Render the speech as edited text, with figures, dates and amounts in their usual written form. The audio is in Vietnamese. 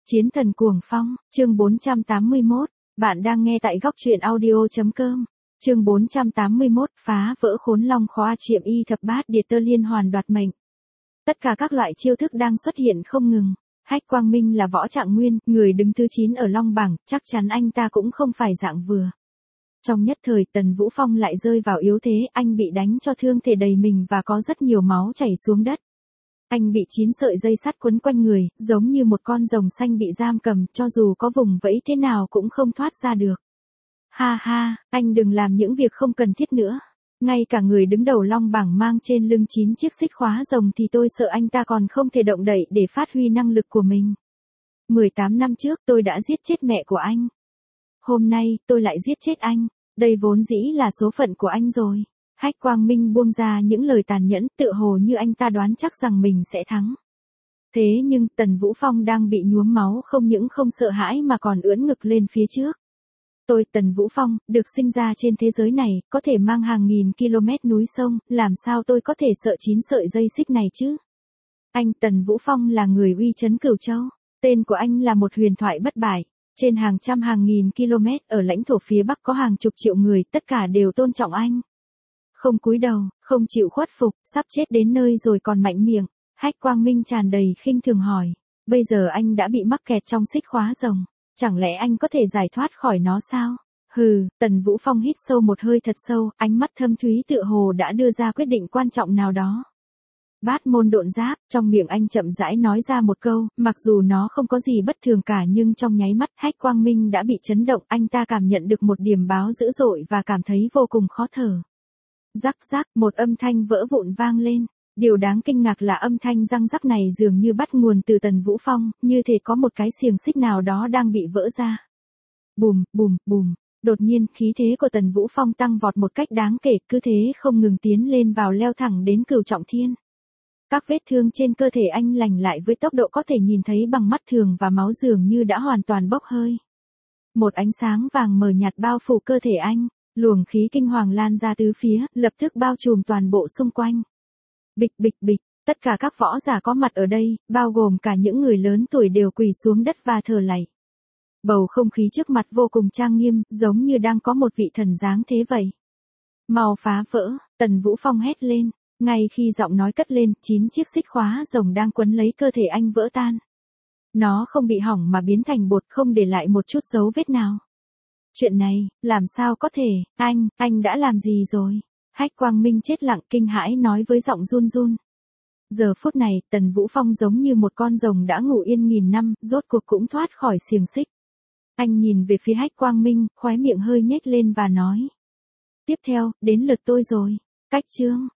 Chiến thần cuồng phong, chương 481, bạn đang nghe tại góc truyện audio.com. Chương 481, phá vỡ khốn long khóa chiệm y thập bát điệt tơ liên hoàn đoạt mệnh. Tất cả các loại chiêu thức đang xuất hiện không ngừng. Hách Quang Minh là võ trạng nguyên, người đứng thứ 9 ở long bảng, chắc chắn anh ta cũng không phải dạng vừa. Trong nhất thời Tần Vũ Phong lại rơi vào yếu thế, anh bị đánh cho thương thể đầy mình và có rất nhiều máu chảy xuống đất. Anh bị 9 sợi dây sắt quấn quanh người, giống như một con rồng xanh bị giam cầm, cho dù có vùng vẫy thế nào cũng không thoát ra được. Ha ha, anh đừng làm những việc không cần thiết nữa. Ngay cả người đứng đầu long bảng mang trên lưng 9 chiếc xích khóa rồng thì tôi sợ anh ta còn không thể động đậy để phát huy năng lực của mình. 18 năm trước tôi đã giết chết mẹ của anh. Hôm nay tôi lại giết chết anh. Đây vốn dĩ là số phận của anh rồi. Hách Quang Minh buông ra những lời tàn nhẫn, tựa hồ như anh ta đoán chắc rằng mình sẽ thắng. Thế nhưng Tần Vũ Phong đang bị nhuốm máu không những không sợ hãi mà còn ưỡn ngực lên phía trước. Tôi Tần Vũ Phong, được sinh ra trên thế giới này, có thể mang hàng nghìn km núi sông, làm sao tôi có thể sợ 9 sợi dây xích này chứ? Anh Tần Vũ Phong là người uy chấn Cửu Châu. Tên của anh là một huyền thoại bất bại. Trên hàng trăm hàng nghìn km ở lãnh thổ phía Bắc có hàng chục triệu người, tất cả đều tôn trọng anh. Không cúi đầu, không chịu khuất phục, sắp chết đến nơi rồi còn mạnh miệng. Hách Quang Minh tràn đầy khinh thường hỏi. Bây giờ anh đã bị mắc kẹt trong xích khóa rồng. Chẳng lẽ anh có thể giải thoát khỏi nó sao? Hừ, Tần Vũ Phong hít sâu một hơi thật sâu, ánh mắt thâm thúy tựa hồ đã đưa ra quyết định quan trọng nào đó. Bát môn độn giáp, trong miệng anh chậm rãi nói ra một câu, mặc dù nó không có gì bất thường cả nhưng trong nháy mắt Hách Quang Minh đã bị chấn động, anh ta cảm nhận được một điểm báo dữ dội và cảm thấy vô cùng khó thở. Rắc rắc, một âm thanh vỡ vụn vang lên. Điều đáng kinh ngạc là âm thanh răng rắc này dường như bắt nguồn từ Tần Vũ Phong, như thể có một cái xiềng xích nào đó đang bị vỡ ra. Bùm, bùm, bùm. Đột nhiên, khí thế của Tần Vũ Phong tăng vọt một cách đáng kể, cứ thế không ngừng tiến lên vào leo thẳng đến Cửu Trọng Thiên. Các vết thương trên cơ thể anh lành lại với tốc độ có thể nhìn thấy bằng mắt thường và máu dường như đã hoàn toàn bốc hơi. Một ánh sáng vàng mờ nhạt bao phủ cơ thể anh, luồng khí kinh hoàng lan ra tứ phía, lập tức bao trùm toàn bộ xung quanh. Bịch bịch bịch, tất cả các võ giả có mặt ở đây, bao gồm cả những người lớn tuổi đều quỳ xuống đất và thờ lạy. Bầu không khí trước mặt vô cùng trang nghiêm, giống như đang có một vị thần giáng thế vậy. Mau phá vỡ, Tần Vũ Phong hét lên. Ngay khi giọng nói cất lên, 9 chiếc xích khóa rồng đang quấn lấy cơ thể anh vỡ tan. Nó không bị hỏng mà biến thành bột, không để lại một chút dấu vết nào. Chuyện này, làm sao có thể, anh đã làm gì rồi? Hách Quang Minh chết lặng kinh hãi nói với giọng run run. Giờ phút này, Tần Vũ Phong giống như một con rồng đã ngủ yên nghìn năm, rốt cuộc cũng thoát khỏi xiềng xích. Anh nhìn về phía Hách Quang Minh, khóe miệng hơi nhếch lên và nói. Tiếp theo, đến lượt tôi rồi. Cách chương.